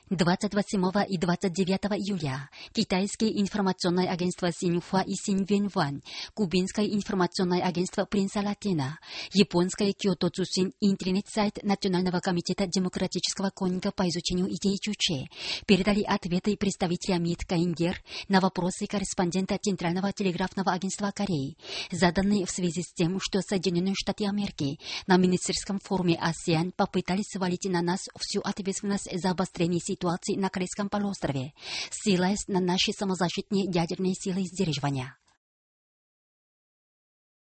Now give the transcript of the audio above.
28 и 29 июля китайские информационные агентства Синьхуа и Синьвэньвань, кубинское информационное агентство Принца Латина, японское Киото Цусин и интернет-сайт Национального комитета демократического конинга по изучению идей Чуче передали ответы представителя МИД КНДР на вопросы корреспондента Центрального телеграфного агентства Кореи, заданные в связи с тем, что Соединенные Штаты Америки на министерском форуме АСЕАН попытались свалить на нас всю ответственность за обострение ситуации на Корейском полуострове, ссылаясь на наши самозащитные ядерные силы сдерживания.